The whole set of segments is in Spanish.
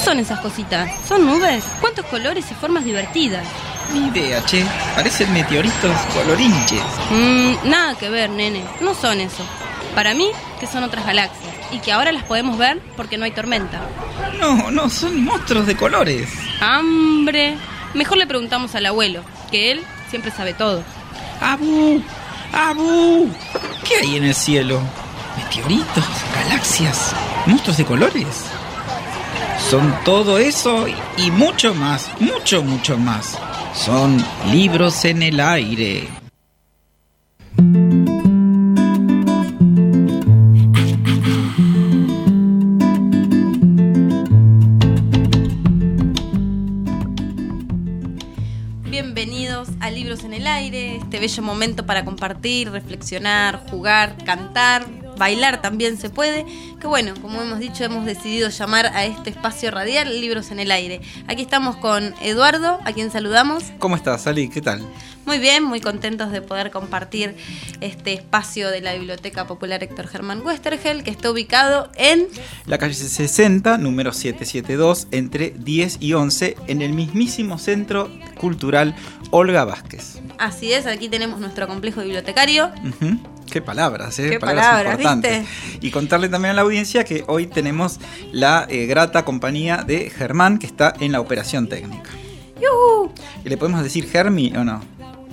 son esas cositas? ¿Son nubes? ¿Cuántos colores y formas divertidas? Ni idea, che. Parecen meteoritos colorinches. Nada que ver, nene. No son eso. Para mí, que son otras galaxias. Y que ahora las podemos ver porque no hay tormenta. No, son monstruos de colores. ¡Hambre! Mejor le preguntamos al abuelo, que él siempre sabe todo. ¡Abu! ¿Qué hay en el cielo? ¿Meteoritos? ¿Galaxias? ¿Monstruos de colores? Son todo eso y mucho más, mucho más. Son libros en el aire. Bienvenidos a Libros en el Aire, este bello momento para compartir, reflexionar, jugar, cantar, bailar también se puede. Que bueno, como hemos dicho, hemos decidido llamar a este espacio radial Libros en el Aire. Aquí estamos con Eduardo, a quien saludamos. ¿Cómo estás, Ali? ¿Qué tal? Muy bien, muy contentos de poder compartir este espacio de la Biblioteca Popular Héctor Germán Westergel, que está ubicado en la calle 60, número 772, entre 10 y 11, en el mismísimo Centro Cultural Olga Vázquez. Así es, aquí tenemos nuestro complejo bibliotecario. Qué palabras, Qué palabras, importantes. ¿Viste? Y contarle también a la audiencia que hoy tenemos la grata compañía de Germán, que está en la operación técnica. ¡Yuhu! ¿Y le podemos decir Germi o no?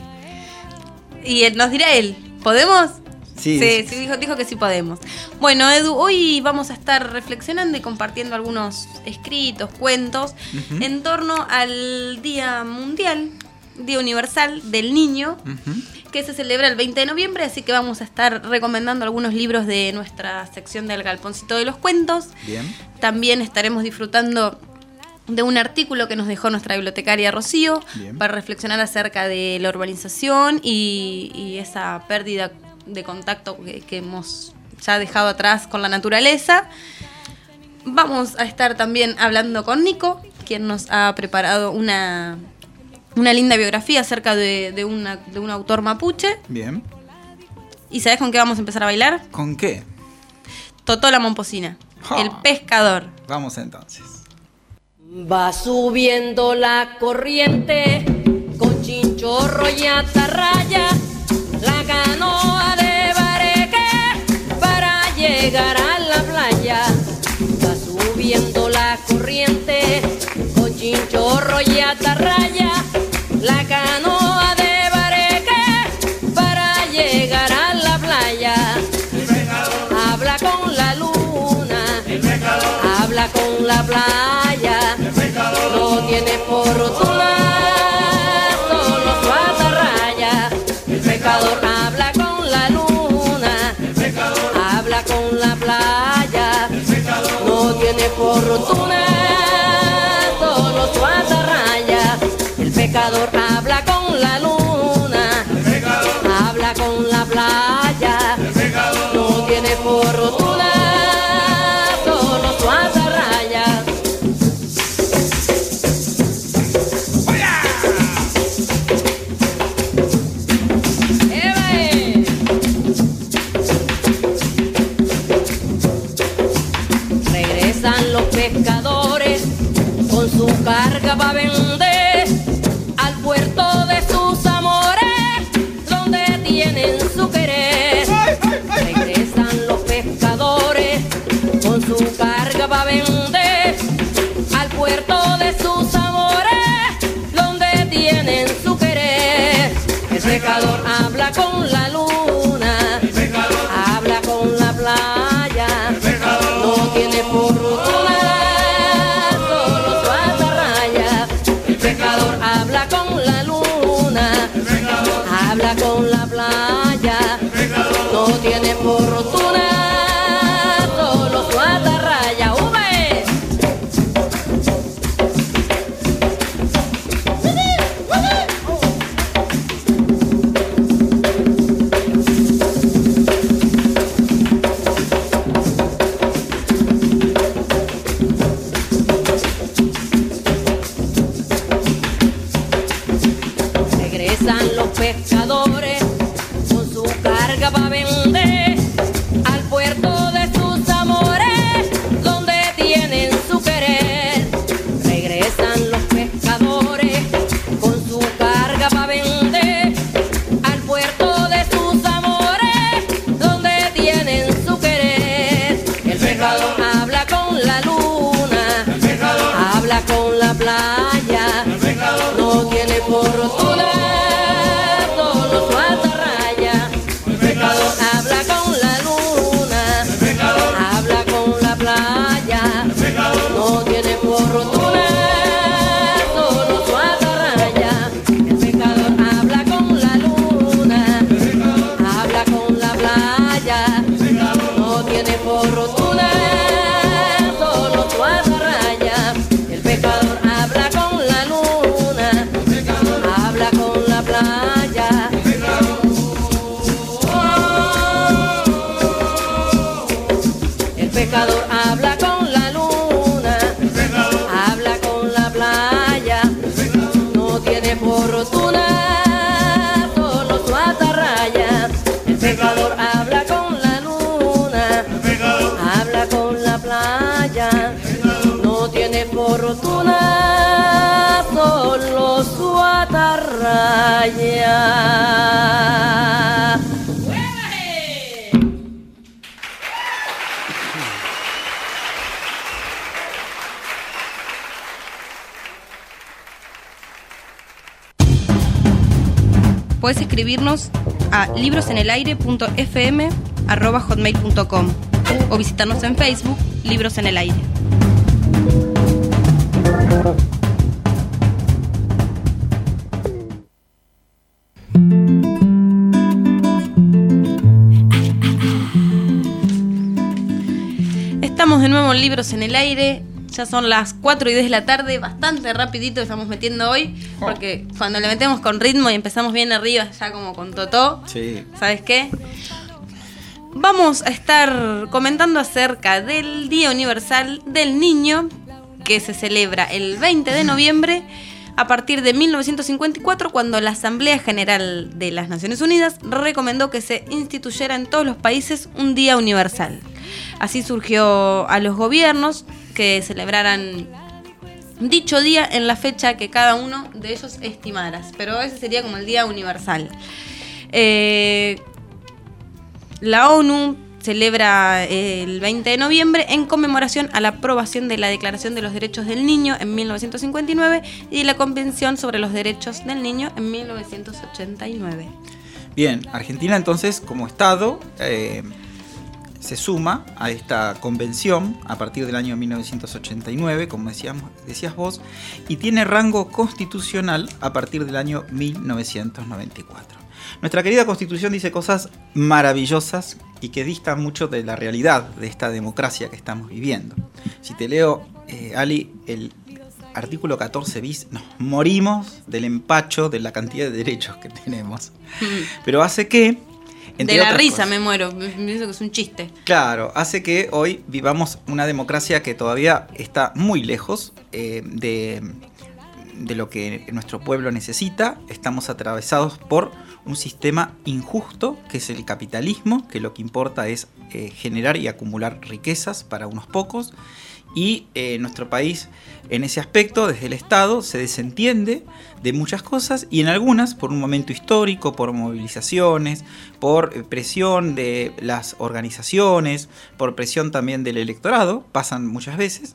Y nos dirá él, ¿podemos? Sí, dijo que sí podemos. Bueno, Edu, hoy vamos a estar reflexionando y compartiendo algunos escritos, cuentos, en torno al Día Mundial, Día Universal del Niño, que se celebra el 20 de noviembre, así que vamos a estar recomendando algunos libros de nuestra sección del Galponcito de los Cuentos. Bien. También estaremos disfrutando de un artículo que nos dejó nuestra bibliotecaria Rocío. Bien. Para reflexionar acerca de la urbanización y esa pérdida de contacto que hemos ya dejado atrás con la naturaleza. Vamos a estar también hablando con Nico, quien nos ha preparado una linda biografía acerca de un autor mapuche. Bien. ¿Y sabes con qué vamos a empezar a bailar? ¿Con qué? Totó la Momposina, el pescador. Vamos entonces. Va subiendo la corriente con chinchorro y atarraya, la canoa de bareque para llegar a la playa. Va subiendo la corriente con chinchorro y atarraya, la canoa de bareque para llegar a la playa. Habla con la luna, habla con la playa, no tiene fortuna, solo su atarraya. El pescador habla con la luna, habla con la playa, no tiene fortuna, solo su atarraya. El pescador habla con la luna, habla con la playa, no tiene fortuna, solo su atarraya. Regresan los pescadores con su carga para vender al puerto de sus amores, donde tienen su querer. Regresan los pescadores con su carga para vender al puerto de sus amores, donde tienen su querer. El pescador habla con la luna, habla con la playa, no tiene fortuna, solo su atarraya. fortuna solo su atarraya. Puedes escribirnos a librosenelaire.fm@hotmail.com o visitarnos en Facebook, Libros en el Aire. Estamos de nuevo en Libros en el Aire. Ya son las 4:10 de la tarde, bastante rapidito estamos metiendo hoy, porque cuando le metemos con ritmo y empezamos bien arriba, ya como con Totó, sí. ¿Sabes qué? Vamos a estar comentando acerca del Día Universal del Niño, que se celebra el 20 de noviembre a partir de 1954, cuando la Asamblea General de las Naciones Unidas recomendó que se instituyera en todos los países un Día Universal. Así surgió a los gobiernos que celebraran dicho día en la fecha que cada uno de ellos estimara, pero ese sería como el Día Universal. La ONU celebra el 20 de noviembre en conmemoración a la aprobación de la Declaración de los Derechos del Niño en 1959 y de la Convención sobre los Derechos del Niño en 1989. Bien, Argentina entonces como Estado se suma a esta convención a partir del año 1989, como decías vos, y tiene rango constitucional a partir del año 1994. Nuestra querida Constitución dice cosas maravillosas y que distan mucho de la realidad de esta democracia que estamos viviendo. Si te leo, Ali, el artículo 14 bis, nos morimos del empacho de la cantidad de derechos que tenemos. Pero hace que... De la risa me muero, pienso que es un chiste. Claro, hace que hoy vivamos una democracia que todavía está muy lejos de lo que nuestro pueblo necesita. Estamos atravesados por un sistema injusto, que es el capitalismo, que lo que importa es generar y acumular riquezas para unos pocos. Y nuestro país, en ese aspecto, desde el Estado, se desentiende de muchas cosas y en algunas, por un momento histórico, por movilizaciones, por presión de las organizaciones, por presión también del electorado, pasan muchas veces,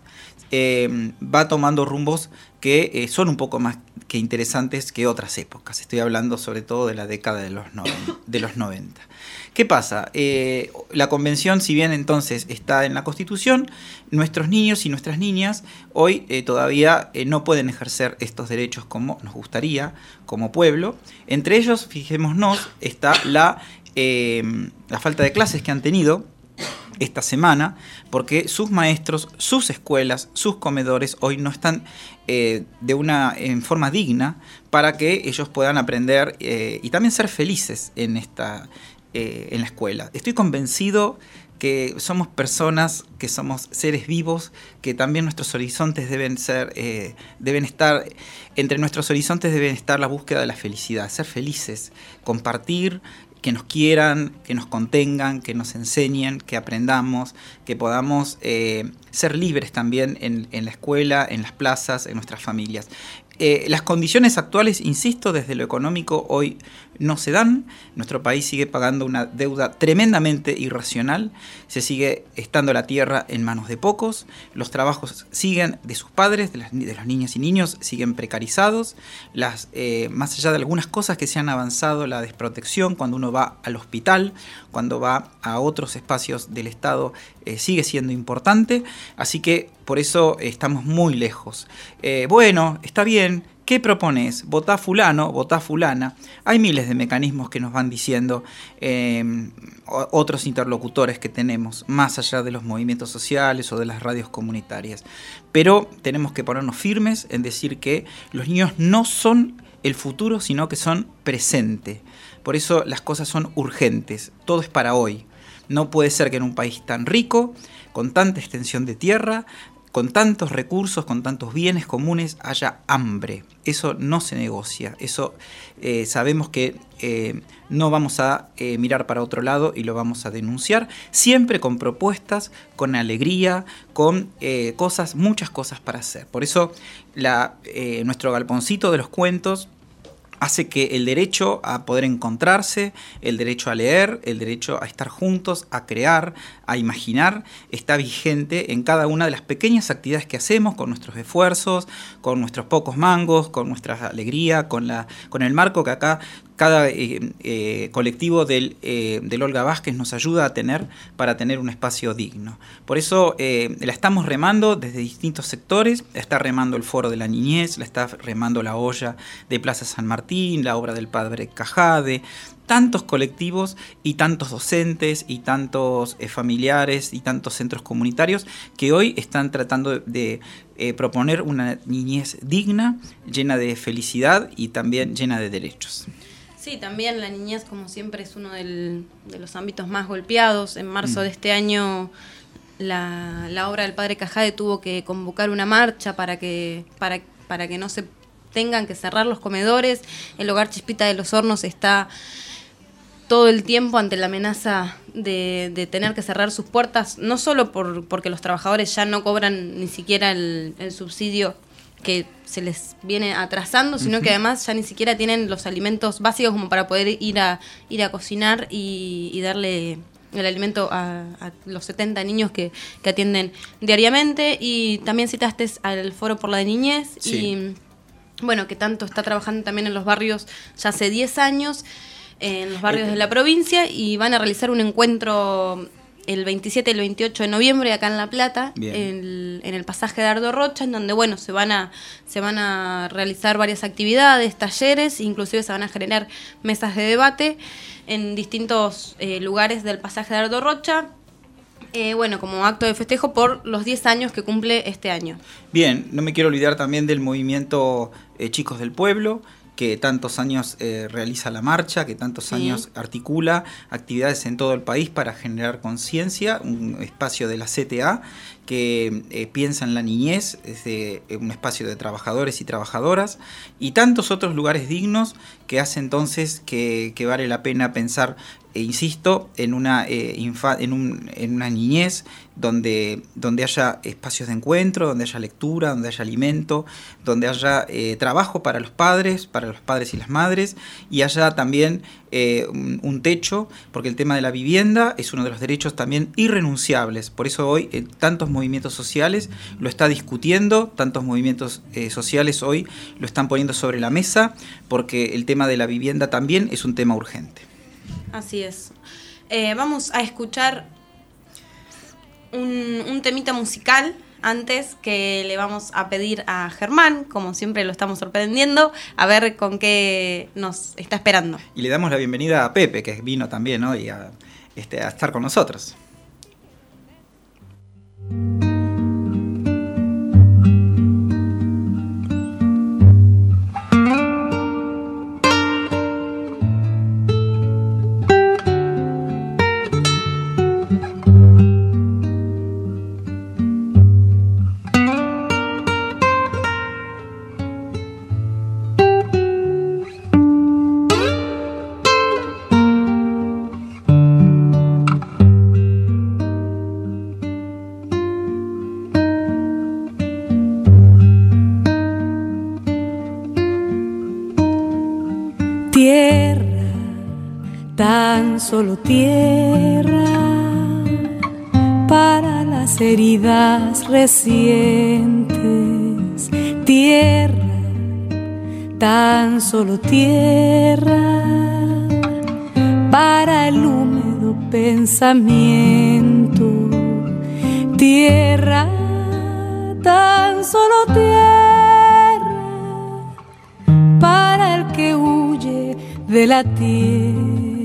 va tomando rumbos que son un poco más que interesantes que otras épocas. Estoy hablando sobre todo de la década de los 90. ¿Qué pasa? La convención, si bien entonces está en la Constitución, nuestros niños y nuestras niñas hoy todavía no pueden ejercer estos derechos como nos gustaría, como pueblo. Entre ellos, fijémonos, está la falta de clases que han tenido esta semana, porque sus maestros, sus escuelas, sus comedores hoy no están en forma digna para que ellos puedan aprender y también ser felices en la escuela. Estoy convencido que somos personas, que somos seres vivos, que también nuestros horizontes deben estar, entre nuestros horizontes deben estar la búsqueda de la felicidad, ser felices, compartir, que nos quieran, que nos contengan, que nos enseñen, que aprendamos, que podamos ser libres también en la escuela, en las plazas, en nuestras familias. Las condiciones actuales, insisto, desde lo económico hoy no se dan. Nuestro país sigue pagando una deuda tremendamente irracional. Se sigue estando la tierra en manos de pocos. Los trabajos siguen de sus padres, de las niñas y niños, siguen precarizados. Más allá de algunas cosas que se han avanzado, la desprotección cuando uno va al hospital, cuando va a otros espacios del Estado, sigue siendo importante. Así que por eso estamos muy lejos. Bueno, está bien. ¿Qué propones? Votá fulano, votá fulana. Hay miles de mecanismos que nos van diciendo otros interlocutores que tenemos, más allá de los movimientos sociales o de las radios comunitarias. Pero tenemos que ponernos firmes en decir que los niños no son el futuro, sino que son presente. Por eso las cosas son urgentes. Todo es para hoy. No puede ser que en un país tan rico, con tanta extensión de tierra, con tantos recursos, con tantos bienes comunes, haya hambre. Eso no se negocia. Eso sabemos que no vamos a mirar para otro lado y lo vamos a denunciar, siempre con propuestas, con alegría, con muchas cosas para hacer. Por eso nuestro galponcito de los cuentos hace que el derecho a poder encontrarse, el derecho a leer, el derecho a estar juntos, a crear, a imaginar, está vigente en cada una de las pequeñas actividades que hacemos, con nuestros esfuerzos, con nuestros pocos mangos, con nuestra alegría, con el marco que acá cada colectivo del Olga Vázquez nos ayuda a tener para tener un espacio digno. Por eso la estamos remando desde distintos sectores. La está remando el Foro de la Niñez, la está remando la Olla de Plaza San Martín, la obra del padre Cajade, tantos colectivos y tantos docentes y tantos familiares y tantos centros comunitarios que hoy están tratando de proponer una niñez digna, llena de felicidad y también llena de derechos. Sí, también la niñez, como siempre, es uno de los ámbitos más golpeados. En marzo de este año la obra del padre Cajade tuvo que convocar una marcha para que no se tengan que cerrar los comedores. El hogar Chispita de los Hornos está todo el tiempo ante la amenaza de tener que cerrar sus puertas, no solo porque los trabajadores ya no cobran ni siquiera el subsidio que se les viene atrasando, sino que además ya ni siquiera tienen los alimentos básicos como para poder ir a cocinar y darle el alimento a los 70 niños que atienden diariamente. Y también citaste al Foro por la Niñez, sí. Y bueno, que tanto está trabajando también en los barrios ya hace 10 años, en los barrios de la provincia, y van a realizar un encuentro el 27 y el 28 de noviembre acá en La Plata, en el pasaje de Dardo Rocha, en donde bueno se van a realizar varias actividades, talleres, inclusive se van a generar mesas de debate en distintos lugares del pasaje de Dardo Rocha, bueno, como acto de festejo por los 10 años que cumple este año. Bien, no me quiero olvidar también del movimiento Chicos del Pueblo, que tantos años realiza la marcha, que tantos años articula actividades en todo el país para generar conciencia, un espacio de la CTA que piensa en la niñez, es un espacio de trabajadores y trabajadoras, y tantos otros lugares dignos que hace entonces que vale la pena pensar, insisto, en una niñez donde haya espacios de encuentro, donde haya lectura, donde haya alimento, donde haya trabajo para los padres y las madres, y haya también un techo, porque el tema de la vivienda es uno de los derechos también irrenunciables. Por eso hoy tantos movimientos sociales lo está discutiendo, tantos movimientos sociales hoy lo están poniendo sobre la mesa, porque el tema de la vivienda también es un tema urgente. Así es. Vamos a escuchar un temita musical antes, que le vamos a pedir a Germán, como siempre lo estamos sorprendiendo, a ver con qué nos está esperando. Y le damos la bienvenida a Pepe, que vino también hoy a estar con nosotros. Solo tierra para las heridas recientes, tierra, tan solo tierra para el húmedo pensamiento, tierra, tan solo tierra para el que huye de la tierra.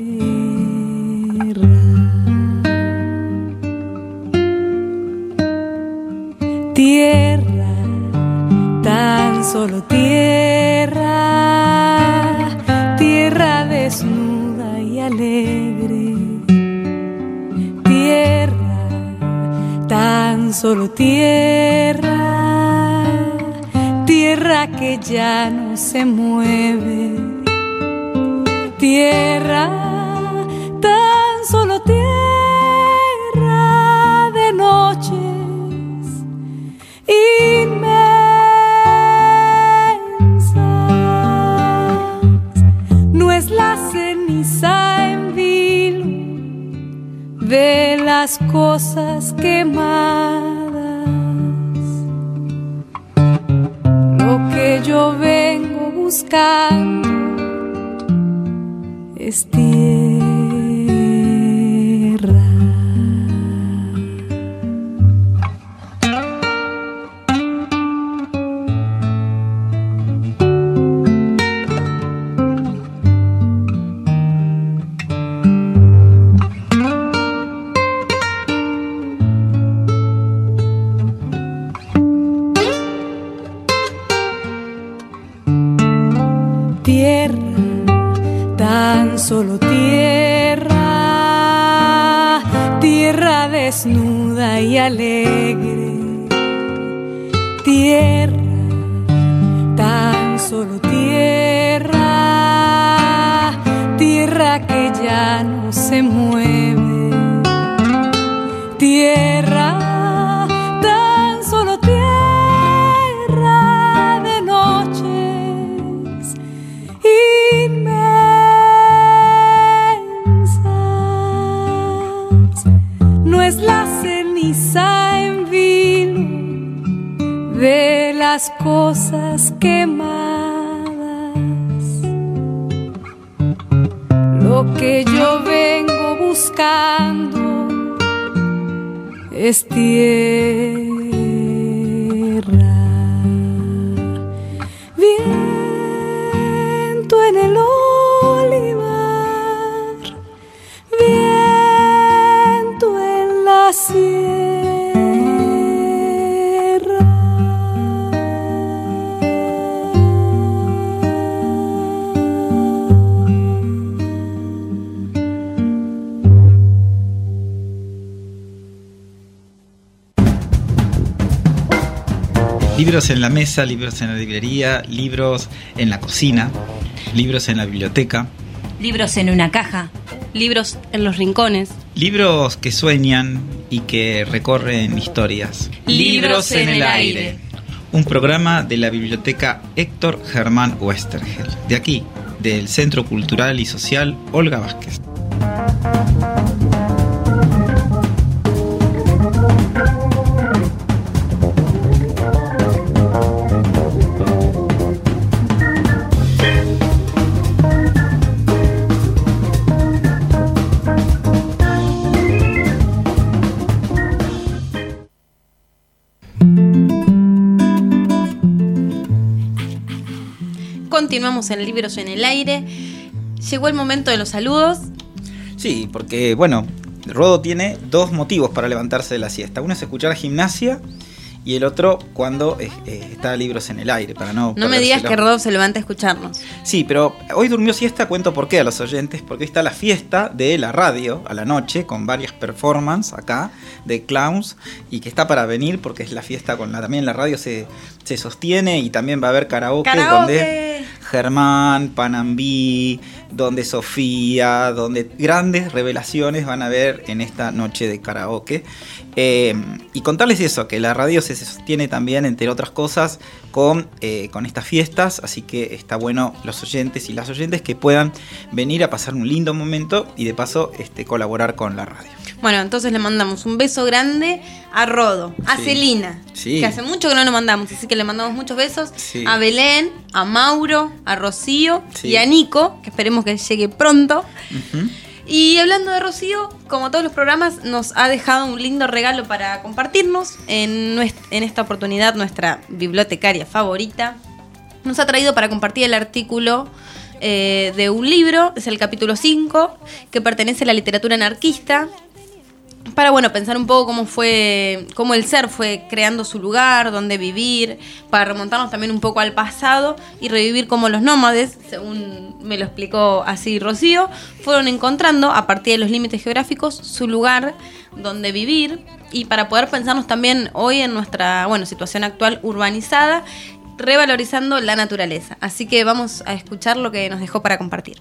Tierra, tan solo tierra, tierra desnuda y alegre, tierra, tan solo tierra, tierra que ya no se mueve, tierra, tan solo tierra de noches inmensas. No es la ceniza en vilo de las cosas quemadas, lo que yo vengo buscando es tierra. Solo tierra, tierra desnuda y alegre, tierra, tan solo tierra, tierra que ya no se mueve, tierra, tan solo tierra de noches inmensas. No es la ceniza en vilo de las cosas quemadas, lo que yo vengo buscando es tierra. Viento en el olivar, viento en la sierra. Libros en la mesa, libros en la librería, libros en la cocina, libros en la biblioteca. Libros en una caja. Libros en los rincones. Libros que sueñan y que recorren historias. Libros en el aire. Un programa de la Biblioteca Héctor Germán Westergel. De aquí, del Centro Cultural y Social Olga Vázquez. Continuamos en Libros en el Aire. Llegó el momento de los saludos. Sí, porque, bueno, Rodo tiene dos motivos para levantarse de la siesta. Uno es escuchar Gimnasia y el otro cuando está Libros en el Aire, para no me digas que Rodo se levanta a escucharnos. Sí, pero hoy durmió siesta, cuento por qué a los oyentes, porque hoy está la fiesta de la radio a la noche, con varias performances acá, de clowns, y que está para venir, porque es la fiesta también la radio se sostiene, y también va a haber karaoke. Donde Germán, Panambí, donde Sofía, donde grandes revelaciones van a ver en esta noche de karaoke. Y contarles eso, que la radio se sostiene también, entre otras cosas, con estas fiestas, así que está bueno los oyentes y las oyentes que puedan venir a pasar un lindo momento y de paso colaborar con la radio. Bueno, entonces le mandamos un beso grande a Rodo, a Celina, que hace mucho que no nos mandamos, así que le mandamos muchos besos, a Belén, a Mauro, a Rocío y a Nico, que esperemos que llegue pronto. Uh-huh. Y hablando de Rocío, como todos los programas, nos ha dejado un lindo regalo para compartirnos. En esta oportunidad, nuestra bibliotecaria favorita nos ha traído para compartir el artículo de un libro, es el capítulo 5, que pertenece a la literatura anarquista, para pensar un poco cómo el ser fue creando su lugar, dónde vivir, para remontarnos también un poco al pasado y revivir cómo los nómades, según me lo explicó así Rocío, fueron encontrando a partir de los límites geográficos su lugar donde vivir y para poder pensarnos también hoy en nuestra situación actual urbanizada, revalorizando la naturaleza. Así que vamos a escuchar lo que nos dejó para compartir.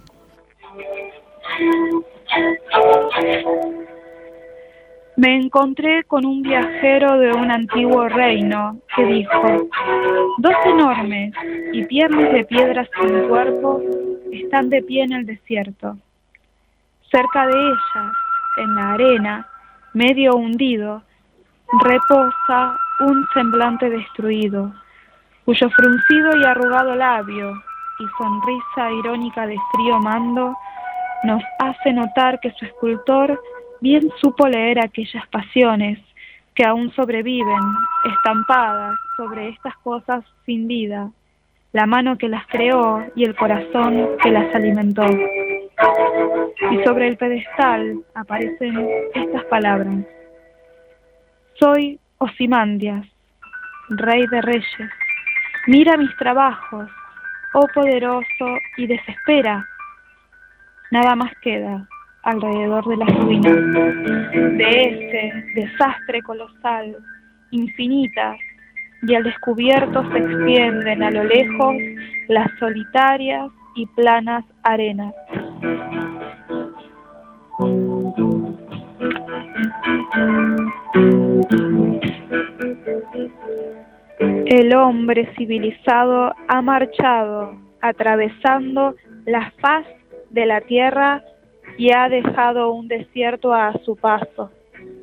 Me encontré con un viajero de un antiguo reino que dijo: 2 enormes y piernas de piedra sin cuerpo están de pie en el desierto. Cerca de ellas, en la arena, medio hundido, reposa un semblante destruido, cuyo fruncido y arrugado labio y sonrisa irónica de frío mando nos hace notar que su escultor bien supo leer aquellas pasiones que aún sobreviven, estampadas sobre estas cosas sin vida, la mano que las creó y el corazón que las alimentó. Y sobre el pedestal aparecen estas palabras: soy Ozymandias, rey de reyes. Mira mis trabajos, oh poderoso, y desespera. Nada más queda alrededor de las ruinas de ese desastre colosal, infinitas, y al descubierto se extienden a lo lejos las solitarias y planas arenas. El hombre civilizado ha marchado atravesando la faz de la tierra y ha dejado un desierto a su paso.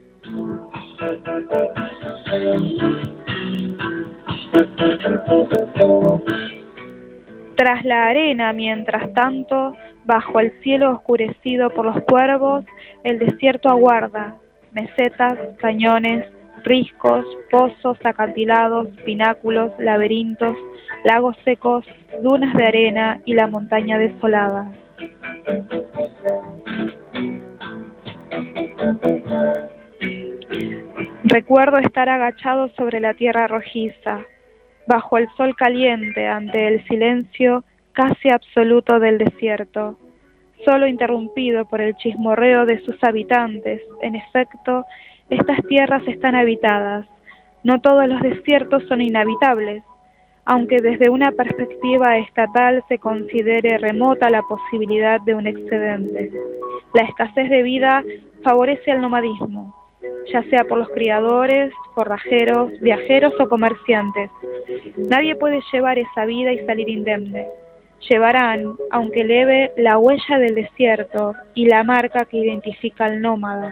Tras la arena, mientras tanto, bajo el cielo oscurecido por los cuervos, el desierto aguarda mesetas, cañones, riscos, pozos, acantilados, pináculos, laberintos, lagos secos, dunas de arena y la montaña desolada. Recuerdo estar agachado sobre la tierra rojiza, bajo el sol caliente, ante el silencio casi absoluto del desierto, solo interrumpido por el chismorreo de sus habitantes. En efecto, estas tierras están habitadas. No todos los desiertos son inhabitables, aunque desde una perspectiva estatal se considere remota la posibilidad de un excedente. La escasez de vida favorece al nomadismo, ya sea por los criadores, forrajeros, viajeros o comerciantes. Nadie puede llevar esa vida y salir indemne. Llevarán, aunque leve, la huella del desierto y la marca que identifica al nómada.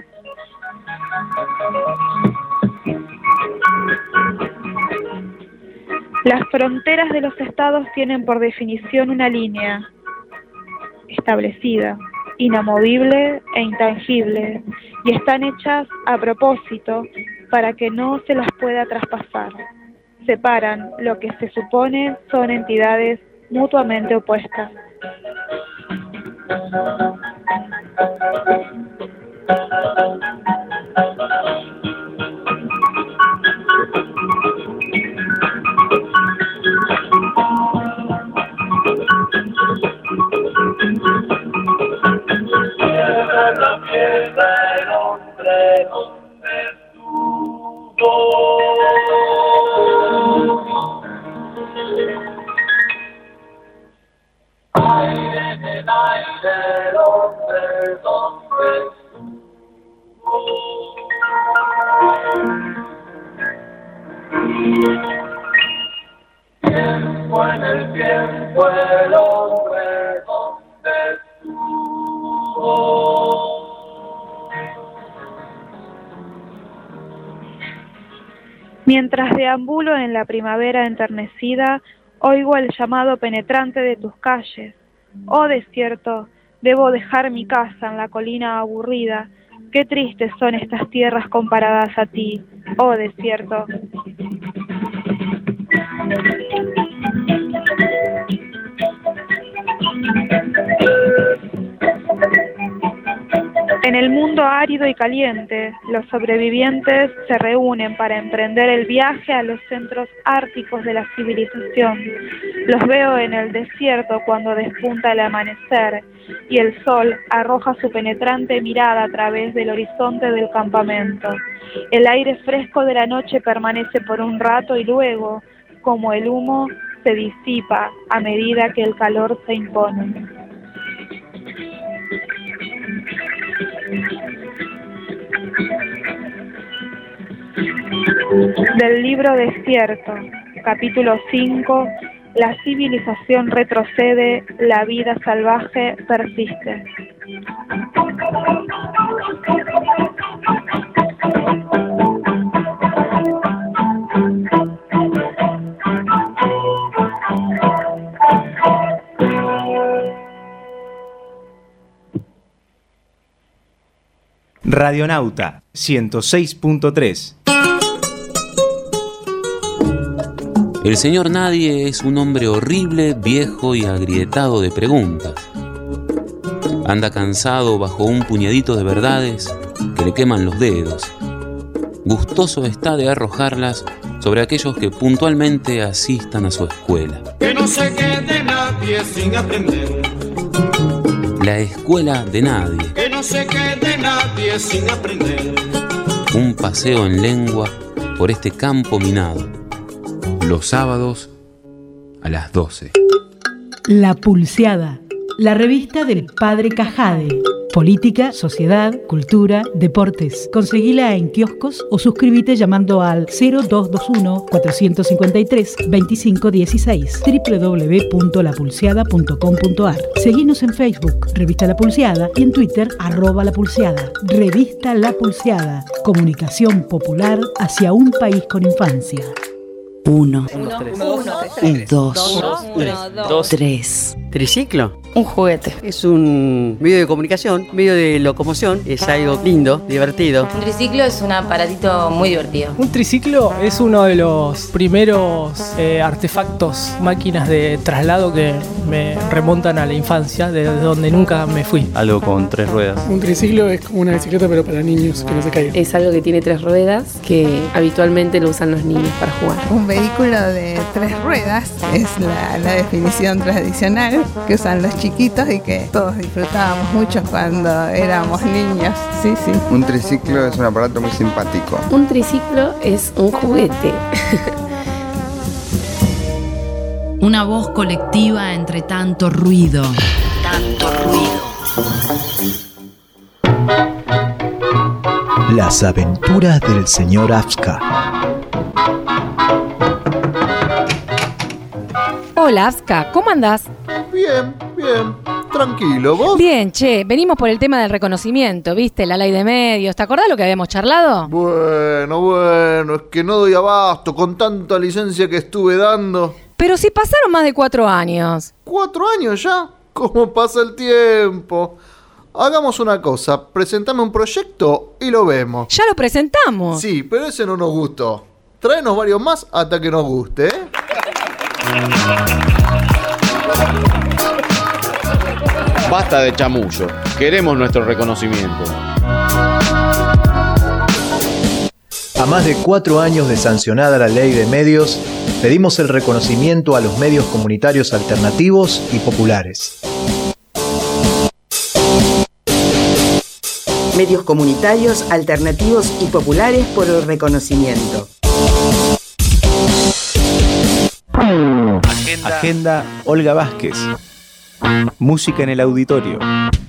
Las fronteras de los estados tienen por definición una línea establecida, inamovible e intangible, y están hechas a propósito para que no se las pueda traspasar. Separan lo que se supone son entidades mutuamente opuestas. Mientras deambulo en la primavera enternecida, oigo el llamado penetrante de tus calles. Oh desierto, debo dejar mi casa en la colina aburrida. Qué tristes son estas tierras comparadas a ti, oh desierto. En el mundo árido y caliente, los sobrevivientes se reúnen para emprender el viaje a los centros árticos de la civilización. Los veo en el desierto cuando despunta el amanecer y el sol arroja su penetrante mirada a través del horizonte del campamento. El aire fresco de la noche permanece por un rato y luego, como el humo, se disipa a medida que el calor se impone. Del libro Desierto, capítulo 5, la civilización retrocede, la vida salvaje persiste. Radionauta 106.3. El señor Nadie es un hombre horrible, viejo y agrietado de preguntas. Anda cansado bajo un puñadito de verdades que le queman los dedos. Gustoso está de arrojarlas sobre aquellos que puntualmente asistan a su escuela. Que no se quede nadie sin aprender. La escuela de nadie. Que no se quede nadie sin aprender. Un paseo en lengua por este campo minado. Los sábados a las 12. La Pulseada, la revista del Padre Cajade. Política, sociedad, cultura, deportes. Conseguila en kioscos o suscríbete llamando al 0221-453-2516 www.lapulseada.com.ar. Seguinos en Facebook, Revista La Pulseada, y en Twitter, @lapulseada. Revista La Pulseada, comunicación popular hacia un país con infancia. 1, 2, 3. ¿Triciclo? Un juguete. Es un medio de comunicación, medio de locomoción. Es algo lindo, divertido. Un triciclo es un aparatito muy divertido. Un triciclo es uno de los primeros artefactos, máquinas de traslado que me remontan a la infancia, de donde nunca me fui. Algo con 3 ruedas. Un triciclo es como una bicicleta pero para niños, que no se caigan. Es algo que tiene 3 ruedas que habitualmente lo usan los niños para jugar. Un vehículo de 3 ruedas es la definición tradicional que usan los chiquitos y que todos disfrutábamos mucho cuando éramos niños. Sí. Un triciclo es un aparato muy simpático. Un triciclo es un juguete. Una voz colectiva entre tanto ruido. Las aventuras del señor Afska. Hola, Afska, ¿cómo andás? Bien, tranquilo, ¿vos? Bien, che, venimos por el tema del reconocimiento, ¿viste? La ley de medios, ¿te acordás lo que habíamos charlado? Bueno, es que no doy abasto con tanta licencia que estuve dando. Pero si pasaron más de 4 años. ¿4 años ya? ¿Cómo pasa el tiempo? Hagamos una cosa, presentame un proyecto y lo vemos. Ya lo presentamos. Sí, pero ese no nos gustó. Tráenos varios más hasta que nos guste, ¿eh? Basta de chamullo. Queremos nuestro reconocimiento. A más de 4 años de sancionada la ley de medios, pedimos el reconocimiento a los medios comunitarios alternativos y populares. Medios comunitarios, alternativos y populares por el reconocimiento. Agenda Olga Vázquez. Música en el auditorio.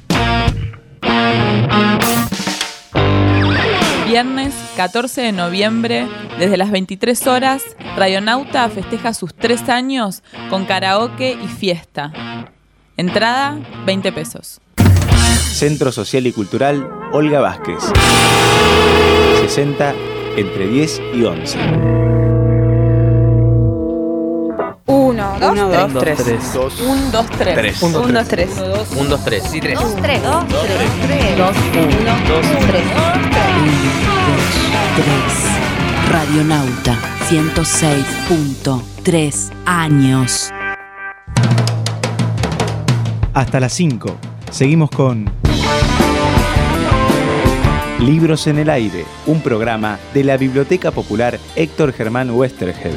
Viernes 14 de noviembre, desde las 23 horas, Radionauta festeja sus 3 años con karaoke y fiesta. Entrada, 20 pesos. Centro Social y Cultural Olga Vázquez. 60 entre 10 y 11. 1, 2, 3. 1, 2, 3. 1, 2, 3. 1, 2, 3. Sí, 3. 2, 3. 2, 3. 2, 1, 2, 3. 3. Radionauta 106.3 años. Hasta las 5. Seguimos con Libros en el Aire, un programa de la Biblioteca Popular Héctor Germán Westergel.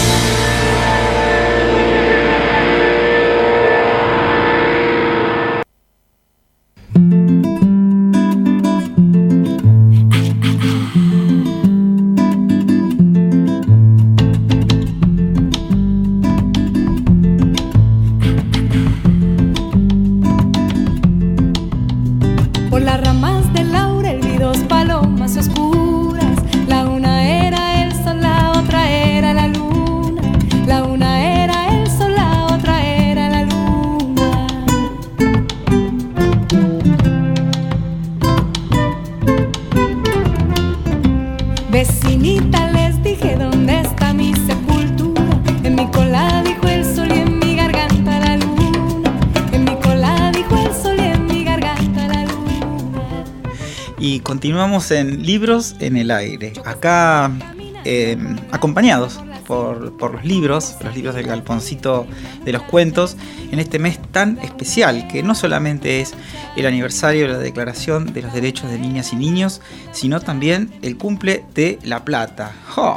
Continuamos en Libros en el Aire, acá acompañados por los libros del Galponcito de los Cuentos, en este mes tan especial que no solamente es el aniversario de la Declaración de los Derechos de Niñas y Niños, sino también el cumple de La Plata.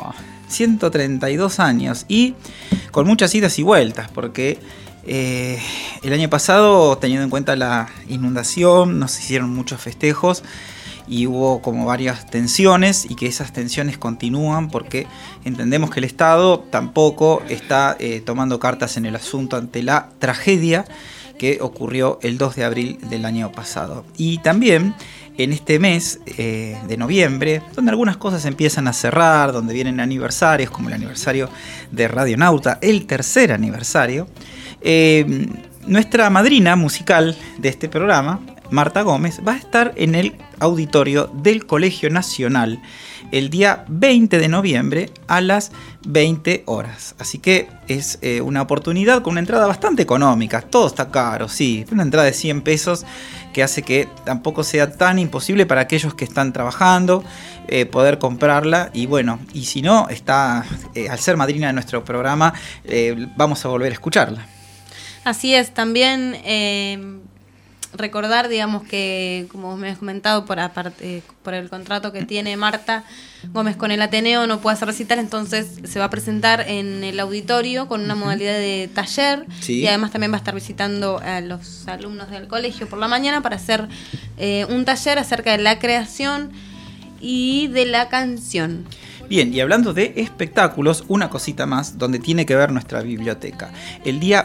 132 años y con muchas idas y vueltas, porque el año pasado, teniendo en cuenta la inundación, nos hicieron muchos festejos y hubo como varias tensiones, y que esas tensiones continúan porque entendemos que el Estado tampoco está tomando cartas en el asunto ante la tragedia que ocurrió el 2 de abril del año pasado. Y también en este mes de noviembre, donde algunas cosas empiezan a cerrar, donde vienen aniversarios como el aniversario de Radionauta, el tercer aniversario, nuestra madrina musical de este programa, Marta Gómez, va a estar en el auditorio del Colegio Nacional el día 20 de noviembre a las 20 horas. Así que es una oportunidad con una entrada bastante económica. Todo está caro, sí. Una entrada de 100 pesos que hace que tampoco sea tan imposible para aquellos que están trabajando poder comprarla. Y bueno, y si no, está al ser madrina de nuestro programa, vamos a volver a escucharla. Así es, también recordar, digamos, que como me has comentado, por el contrato que tiene Marta Gómez con el Ateneo, no puede hacer recital, entonces se va a presentar en el auditorio con una modalidad de taller, sí. Y además también va a estar visitando a los alumnos del colegio por la mañana para hacer un taller acerca de la creación y de la canción. Bien, y hablando de espectáculos, una cosita más donde tiene que ver nuestra biblioteca. El día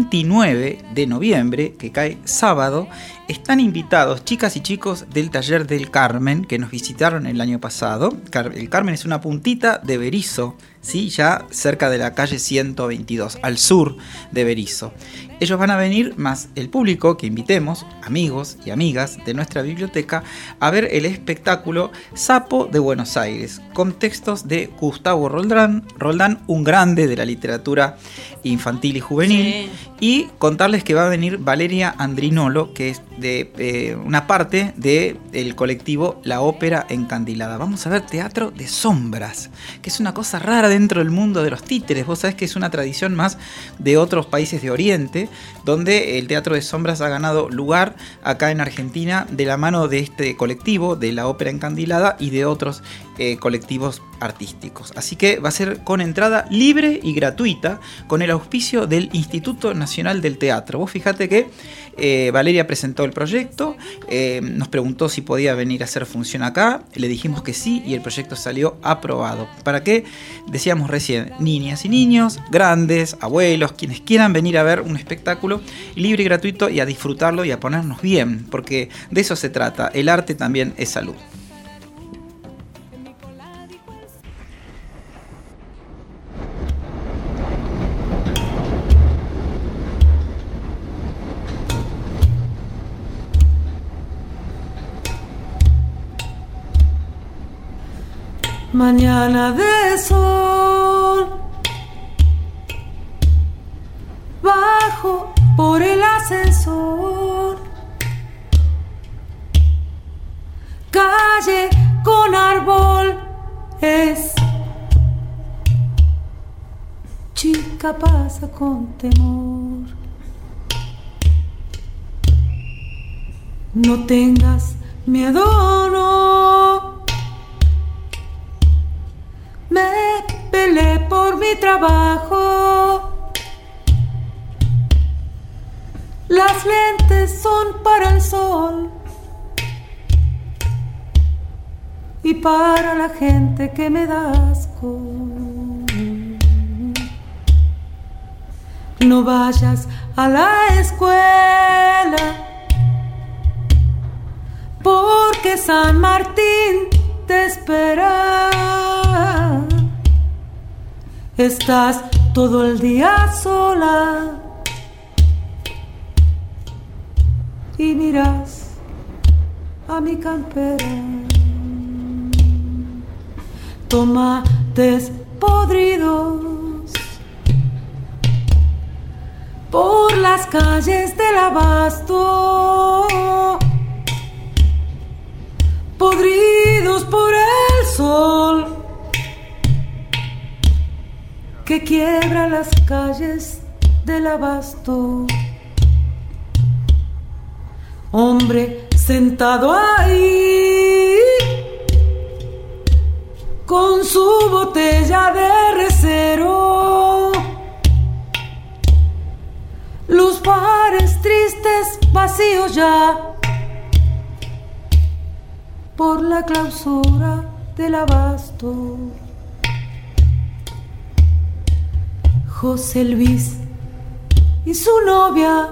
29 de noviembre, que cae sábado, están invitados chicas y chicos del Taller del Carmen que nos visitaron el año pasado. El Carmen es una puntita de Berisso, ¿sí? Ya cerca de la calle 122, al sur de Berisso. Ellos van a venir, más el público que invitemos, amigos y amigas de nuestra biblioteca, a ver el espectáculo Sapo de Buenos Aires, con textos de Gustavo Roldán, un grande de la literatura infantil y juvenil, sí. Y contarles que va a venir Valeria Andrinolo, que es de una parte del colectivo La Ópera Encandilada. Vamos a ver teatro de sombras, que es una cosa rara dentro del mundo de los títeres. Vos sabés que es una tradición más de otros países de Oriente, donde el teatro de sombras ha ganado lugar acá en Argentina de la mano de este colectivo de La Ópera Encandilada y de otros colectivos artísticos. Así que va a ser con entrada libre y gratuita, con el auspicio del Instituto Nacional del Teatro. Vos fíjate que Valeria presentó el proyecto, nos preguntó si podía venir a hacer función acá, le dijimos que sí y el proyecto salió aprobado. ¿Para qué? Decíamos recién, niñas y niños, grandes, abuelos, quienes quieran venir a ver un espectáculo libre y gratuito y a disfrutarlo y a ponernos bien, porque de eso se trata. El arte también es salud. Mañana de sol, bajo por el ascensor, calle con árbol, es chica pasa con temor. No tengas miedo, no. mi trabajo. Las lentes son para el sol y para la gente que me da asco. No vayas a la escuela, porque San Martín te espera. Estás todo el día sola y miras a mi campera. Tomates podridos por las calles del Abasto, podridos por el sol que quiebra las calles del Abasto. Hombre sentado ahí con su botella de recero, los bares tristes vacíos ya por la clausura del Abasto. José Luis y su novia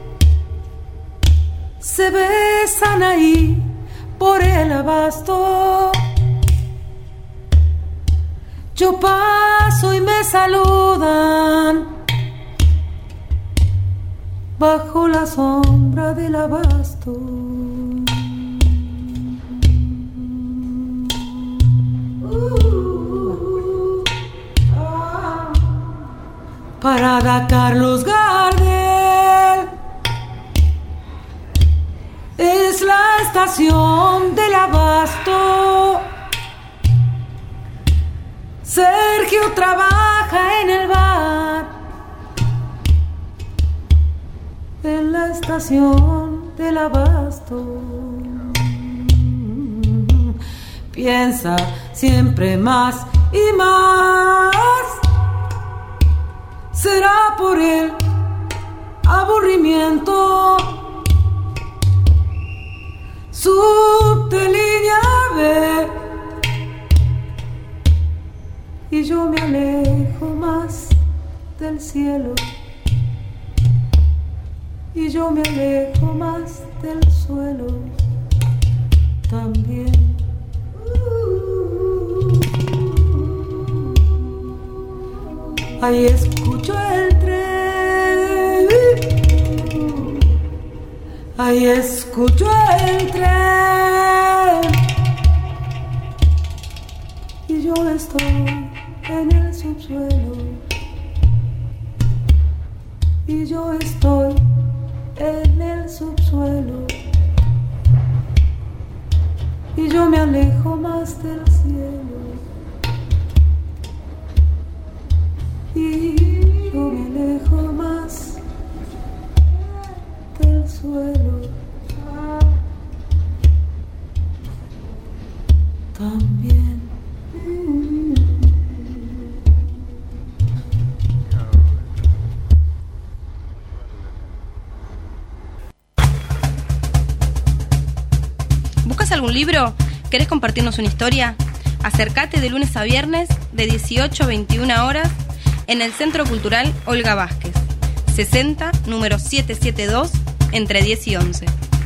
se besan ahí por el Abasto. Yo paso y me saludan bajo la sombra del Abasto. Parada Carlos Gardel, es la estación del Abasto. Sergio trabaja en el bar, en la estación del Abasto. Piensa siempre más y más. Será por el aburrimiento. Subte línea B. Y yo me alejo más del cielo. Y yo me alejo más del suelo también. Ahí escucho el tren, ahí escucho el tren, y yo estoy en el subsuelo, y yo estoy en el subsuelo, y yo me alejo más del cielo. Y yo me alejo más del suelo también. ¿Buscas algún libro? ¿Querés compartirnos una historia? Acércate de lunes a viernes de 18 a 21 horas en el Centro Cultural Olga Vázquez, 60, número 772, entre 10 y 11.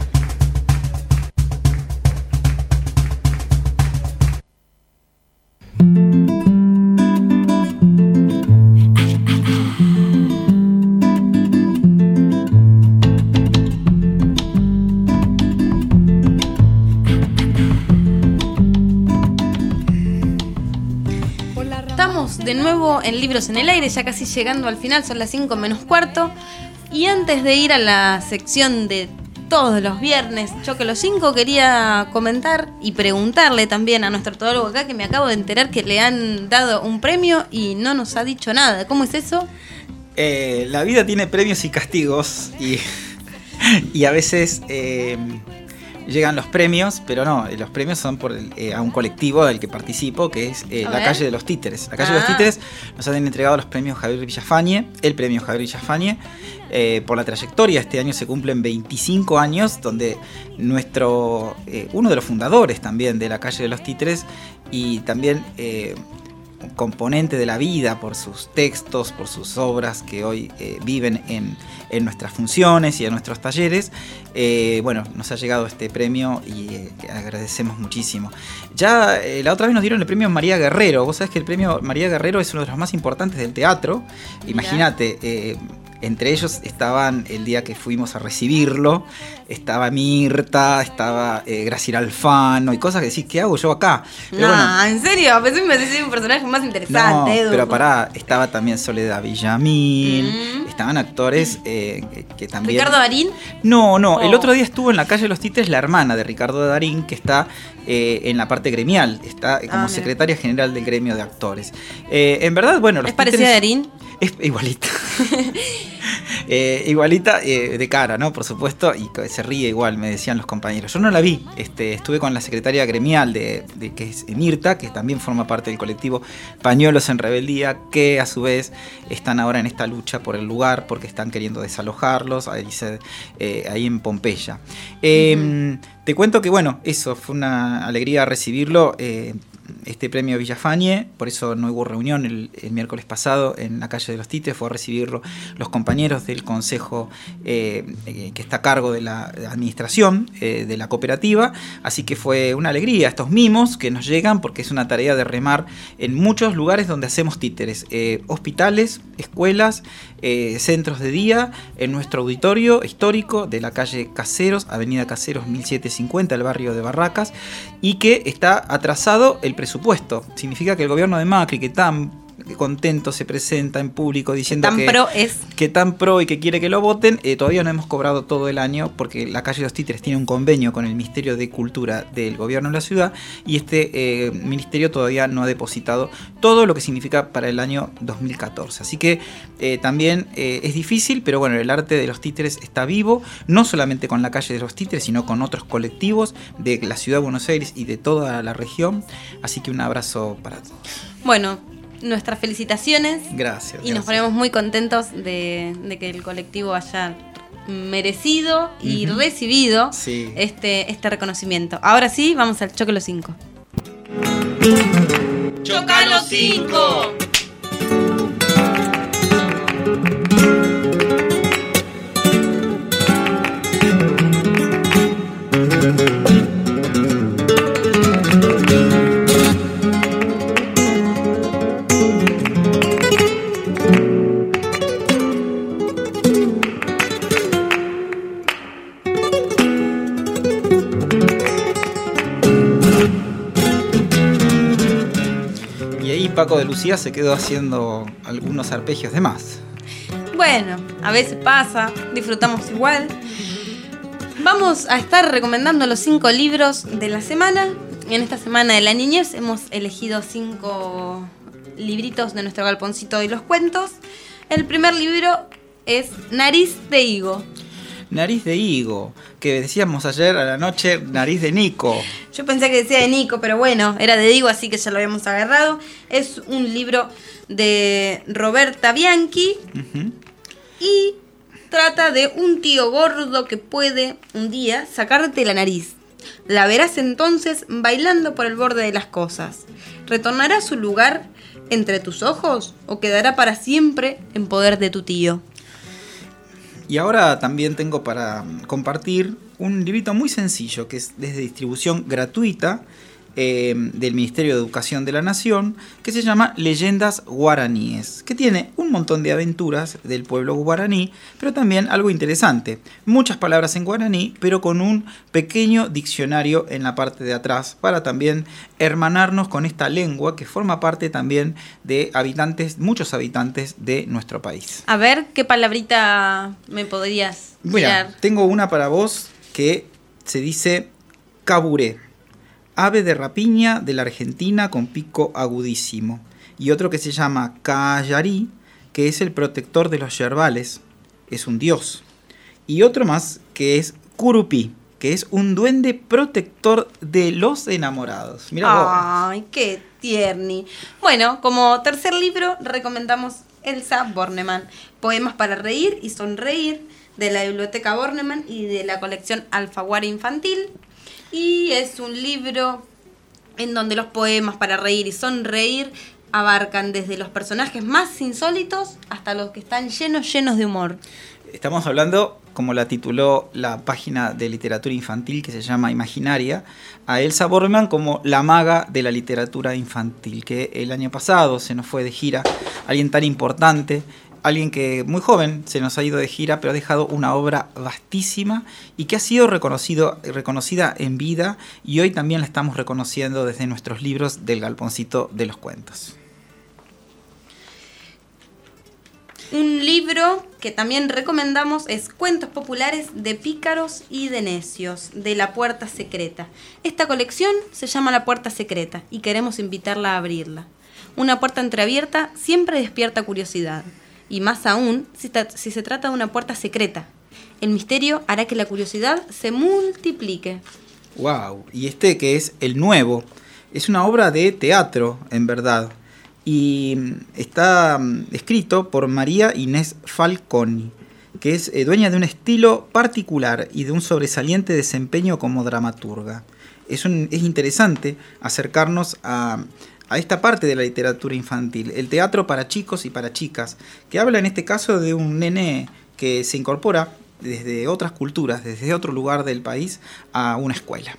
De nuevo en Libros en el Aire, ya casi llegando al final, son las 5 menos cuarto. Y antes de ir a la sección de todos los viernes, yo que los 5 quería comentar y preguntarle también a nuestro todólogo acá, que me acabo de enterar que le han dado un premio y no nos ha dicho nada. ¿Cómo es eso? La vida tiene premios y castigos y a veces llegan los premios, pero no, los premios son por a un colectivo del que participo, que es la Calle de los Títeres. La Calle de los Títeres nos han entregado los premios Javier Villafañe, el premio Javier Villafañe, por la trayectoria. Este año se cumplen 25 años, donde uno de los fundadores también de la Calle de los Títeres y también componente de la vida por sus textos, por sus obras que hoy viven en nuestras funciones y en nuestros talleres. Nos ha llegado este premio y agradecemos muchísimo. Ya la otra vez nos dieron el premio María Guerrero. Vos sabés que el premio María Guerrero es uno de los más importantes del teatro. Imagínate, entre ellos estaban, el día que fuimos a recibirlo, estaba Mirta, estaba Graciela Alfano y cosas que decís, ¿qué hago yo acá? Pero ¿en serio? Pensé que me decía un personaje más interesante. No, Edu. pero pará, estaba también Soledad Villamil, estaban actores que también... ¿Ricardo Darín? No, el otro día estuvo en la Calle de los Títeres la hermana de Ricardo Darín, que está en la parte gremial, está como secretaria general del gremio de actores. En verdad, los ¿Es parecida a Darín? Es igualita. Igualita de cara, ¿no? Por supuesto, y se ríe igual, me decían los compañeros. Yo no la vi, estuve con la secretaria gremial de que es Mirta, que también forma parte del colectivo Pañuelos en Rebeldía, que a su vez están ahora en esta lucha por el lugar, porque están queriendo desalojarlos, ahí en Pompeya. Te cuento que, eso fue una alegría recibirlo. Este premio Villafañe, por eso no hubo reunión el miércoles pasado en la Calle de los Títeres, fue a recibirlo los compañeros del consejo que está a cargo de la administración de la cooperativa, así que fue una alegría estos mimos que nos llegan, porque es una tarea de remar en muchos lugares donde hacemos títeres, hospitales, escuelas, centros de día, en nuestro auditorio histórico de la calle Caseros, avenida Caseros 1750, el barrio de Barracas, y que está atrasado el presupuesto. Significa que el gobierno de Macri, que tan contento se presenta en público diciendo que tan pro y que quiere que lo voten, todavía no hemos cobrado todo el año, porque la Calle de los Títeres tiene un convenio con el Ministerio de Cultura del gobierno de la ciudad, y este ministerio todavía no ha depositado todo lo que significa para el año 2014. Así que también es difícil, pero el arte de los títeres está vivo, no solamente con la Calle de los Títeres, sino con otros colectivos de la ciudad de Buenos Aires y de toda la región. Así que un abrazo para todos. Nuestras felicitaciones. Gracias. Y nos ponemos muy contentos de que el colectivo haya merecido y recibido este reconocimiento. Ahora sí, vamos al Choque los 5. ¡Choca los 5! Paco de Lucía se quedó haciendo algunos arpegios de más. A veces pasa, disfrutamos igual. Vamos a estar recomendando los 5 libros de la semana. En esta semana de la niñez hemos elegido 5 libritos de nuestro galponcito de los cuentos. El primer libro es Nariz de Higo. Nariz de Higo, que decíamos ayer a la noche, Nariz de Nico. Yo pensé que decía de Nico, pero era de Higo, así que ya lo habíamos agarrado. Es un libro de Roberta Bianchi y trata de un tío gordo que puede un día sacarte la nariz. La verás entonces bailando por el borde de las cosas. ¿Retornará a su lugar entre tus ojos o quedará para siempre en poder de tu tío? Y ahora también tengo para compartir un librito muy sencillo que es desde distribución gratuita del Ministerio de Educación de la Nación, que se llama Leyendas Guaraníes, que tiene un montón de aventuras del pueblo guaraní, pero también algo interesante, muchas palabras en guaraní, pero con un pequeño diccionario en la parte de atrás, para también hermanarnos con esta lengua que forma parte también de muchos habitantes de nuestro país. A ver, ¿qué palabrita me podrías tirar? Mira, tengo una para vos que se dice caburé. Ave de rapiña de la Argentina con pico agudísimo. Y otro que se llama Callarí, que es el protector de los yerbales, es un dios. Y otro más que es Curupí, que es un duende protector de los enamorados. Mirá vos. Ay, qué tierni. Bueno, como tercer libro recomendamos Elsa Bornemann, Poemas para reír y sonreír, de la Biblioteca Bornemann y de la colección Alfaguara Infantil. Y es un libro en donde los poemas para reír y sonreír abarcan desde los personajes más insólitos hasta los que están llenos de humor. Estamos hablando, como la tituló la página de literatura infantil que se llama Imaginaria, a Elsa Bornemann como la maga de la literatura infantil, que el año pasado se nos fue de gira, alguien tan importante, alguien que muy joven se nos ha ido de gira, pero ha dejado una obra vastísima y que ha sido reconocida en vida, y hoy también la estamos reconociendo desde nuestros libros del Galponcito de los Cuentos. Un libro que también recomendamos es Cuentos populares de pícaros y de necios, de La Puerta Secreta. Esta colección se llama La Puerta Secreta y queremos invitarla a abrirla. Una puerta entreabierta siempre despierta curiosidad, y más aún si se trata de una puerta secreta. El misterio hará que la curiosidad se multiplique. ¡Wow! Y este, que es el nuevo, es una obra de teatro, en verdad. Y está escrito por María Inés Falconi, que es dueña de un estilo particular y de un sobresaliente desempeño como dramaturga. Es interesante acercarnos a esta parte de la literatura infantil, el teatro para chicos y para chicas, que habla en este caso de un nene que se incorpora desde otras culturas, desde otro lugar del país, a una escuela.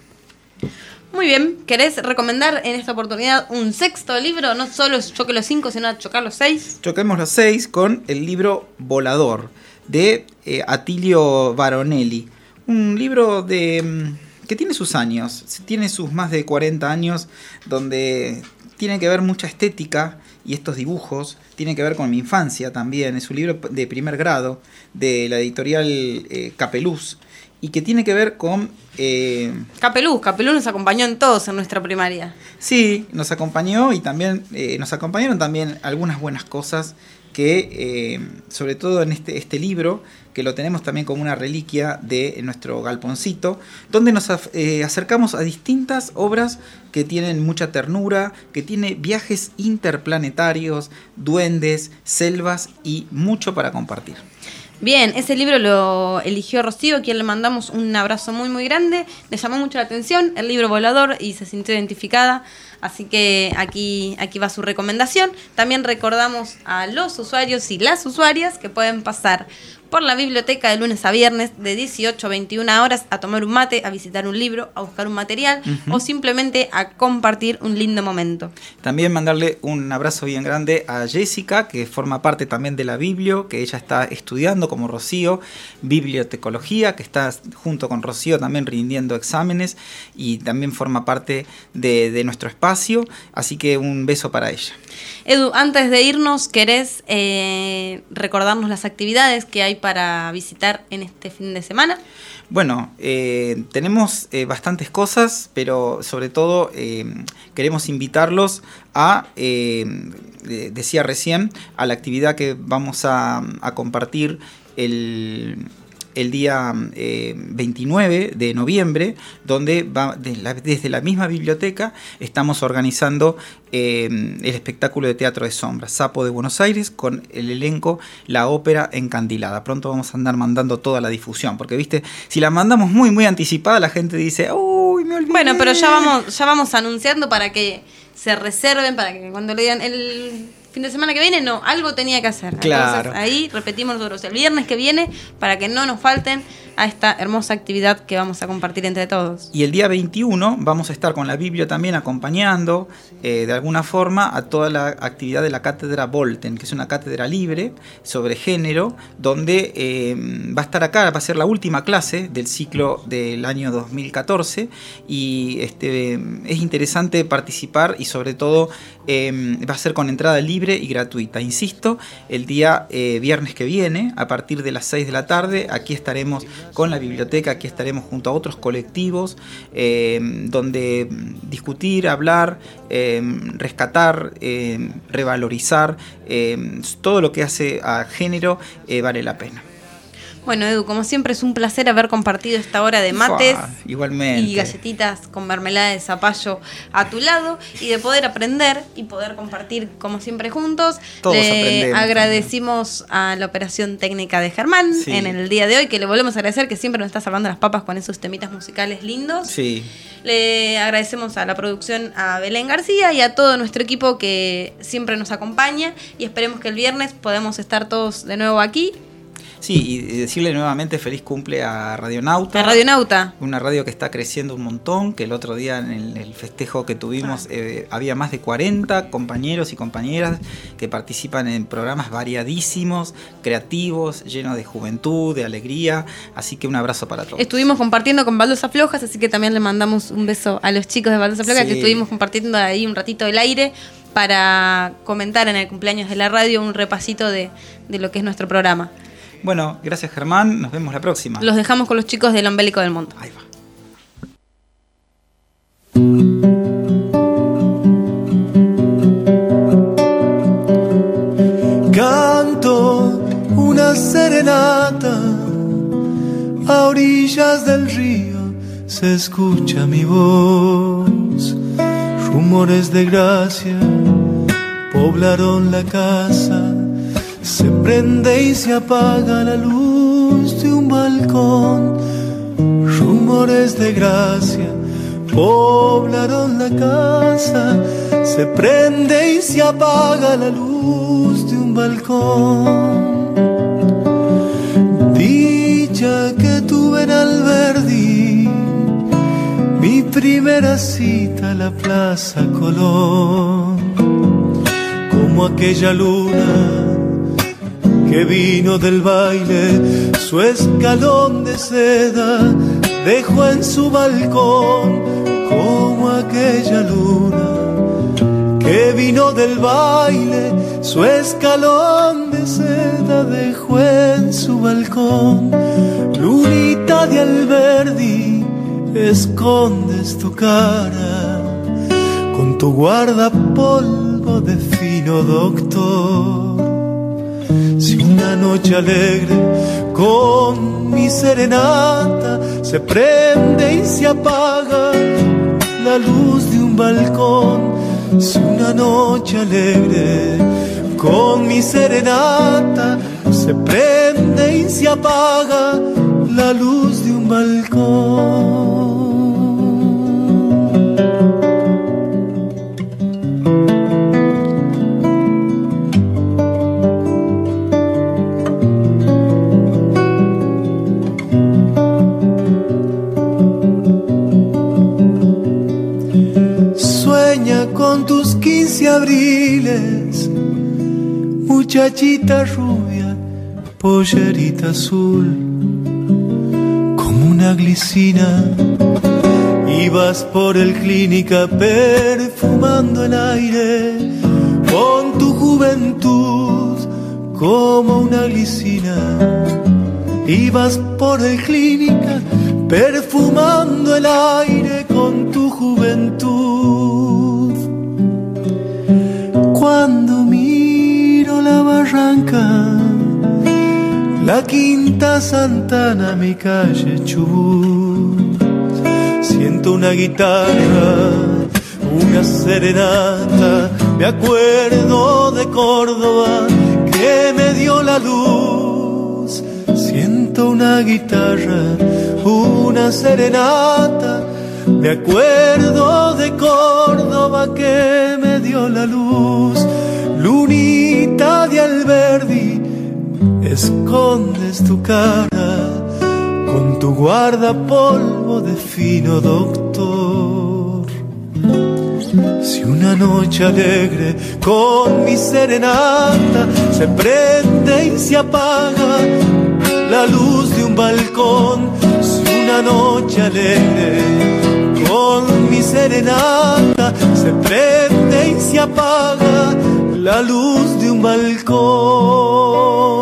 Muy bien, ¿querés recomendar en esta oportunidad un sexto libro? No solo choque los 5, sino chocar los 6. Choquemos los 6 con el libro Volador, de Attilio Varonelli. Un libro que tiene sus años, tiene sus más de 40 años, donde tiene que ver mucha estética, y estos dibujos tienen que ver con mi infancia también. Es un libro de primer grado, de la editorial Capeluz, y que tiene que ver con... Capeluz nos acompañó en todos en nuestra primaria. Sí, nos acompañó, y también nos acompañaron también algunas buenas cosas que, sobre todo en este libro, que lo tenemos también como una reliquia de nuestro galponcito, donde nos acercamos a distintas obras que tienen mucha ternura, que tiene viajes interplanetarios, duendes, selvas y mucho para compartir. Bien, ese libro lo eligió Rocío, a quien le mandamos un abrazo muy muy grande. Le llamó mucho la atención el libro Volador y se sintió identificada, así que aquí va su recomendación. También recordamos a los usuarios y las usuarias que pueden pasar por la biblioteca de lunes a viernes de 18 a 21 horas a tomar un mate, a visitar un libro, a buscar un material o simplemente a compartir un lindo momento. También mandarle un abrazo bien grande a Jessica, que forma parte también de la Biblio, que ella está estudiando como Rocío, bibliotecología, que está junto con Rocío también rindiendo exámenes y también forma parte de nuestro espacio, así que un beso para ella. Edu, antes de irnos, ¿querés recordarnos las actividades que hay para visitar en este fin de semana? Bueno, tenemos bastantes cosas, pero sobre todo queremos invitarlos a, decía recién, a la actividad que vamos a compartir el día 29 de noviembre, donde desde la misma biblioteca estamos organizando el espectáculo de teatro de sombras, Sapo de Buenos Aires, con el elenco La Ópera Encandilada. Pronto vamos a andar mandando toda la difusión, porque viste, si la mandamos muy muy anticipada, la gente dice, uy, me olvidé. Bueno, pero ya vamos anunciando para que se reserven, para que cuando le digan el fin de semana que viene, no, algo tenía que hacer. Claro. Entonces ahí repetimos nosotros el viernes que viene para que no nos falten a esta hermosa actividad que vamos a compartir entre todos. Y el día 21 vamos a estar con la Biblia también acompañando de alguna forma a toda la actividad de la Cátedra Volten, que es una cátedra libre sobre género, donde va a estar acá, va a ser la última clase del ciclo del año 2014, y es interesante participar, y sobre todo va a ser con entrada libre y gratuita. Insisto, el día viernes que viene, a partir de las 6 de la tarde, aquí estaremos con la biblioteca, aquí estaremos junto a otros colectivos, donde discutir, hablar, rescatar, revalorizar todo lo que hace a género vale la pena. Bueno, Edu, como siempre es un placer haber compartido esta hora de mates igualmente. Y galletitas con mermelada de zapallo a tu lado y de poder aprender y poder compartir como siempre juntos. Todos le aprendemos. Agradecimos a la operación técnica de Germán en el día de hoy, que le volvemos a agradecer, que siempre nos está salvando las papas con esos temitas musicales lindos. Sí. Le agradecemos a la producción, a Belén García y a todo nuestro equipo que siempre nos acompaña, y esperemos que el viernes podamos estar todos de nuevo aquí. Sí, y decirle nuevamente feliz cumple a Radionauta. A Radionauta. Una radio que está creciendo un montón, que el otro día en el festejo que tuvimos había más de 40 compañeros y compañeras que participan en programas variadísimos, creativos, llenos de juventud, de alegría. Así que un abrazo para todos. Estuvimos compartiendo con Baldosas Flojas, así que también le mandamos un beso a los chicos de Baldosas Flojas, que estuvimos compartiendo ahí un ratito del aire para comentar en el cumpleaños de la radio un repasito de lo que es nuestro programa. Bueno, gracias Germán, nos vemos la próxima. Los dejamos con los chicos del Ombélico del Mundo. Ahí va. Canto una serenata a orillas del río, se escucha mi voz. Rumores de gracia poblaron la casa, se prende y se apaga la luz de un balcón. Rumores de gracia poblaron la casa, se prende y se apaga la luz de un balcón. Dicha que tuve en Alberdi, mi primera cita a la Plaza Colón, como aquella luna que vino del baile, su escalón de seda dejó en su balcón, como aquella luna que vino del baile, su escalón de seda dejó en su balcón. Lunita de Alberdi, escondes tu cara con tu guardapolvo de fino doctor. Si una noche alegre con mi serenata se prende y se apaga la luz de un balcón, si una noche alegre con mi serenata se prende y se apaga la luz de un balcón. Con tus 15 abriles, muchachita rubia, pollerita azul, como una glicina, ibas por el Clínica perfumando el aire, con tu juventud, como una glicina, ibas por el Clínica perfumando el aire con tu juventud. Cuando miro la barranca, la Quinta Santana, mi calle Chubut, siento una guitarra, una serenata, me acuerdo de Córdoba que me dio la luz. Siento una guitarra, una serenata, me acuerdo de Córdoba que me dio la luz. Lunita de Alberdi, escondes tu cara con tu guardapolvo de fino doctor. Si una noche alegre con mi serenata se prende y se apaga la luz de un balcón, si una noche alegre con mi serenata se prende y se apaga la luz de un balcón.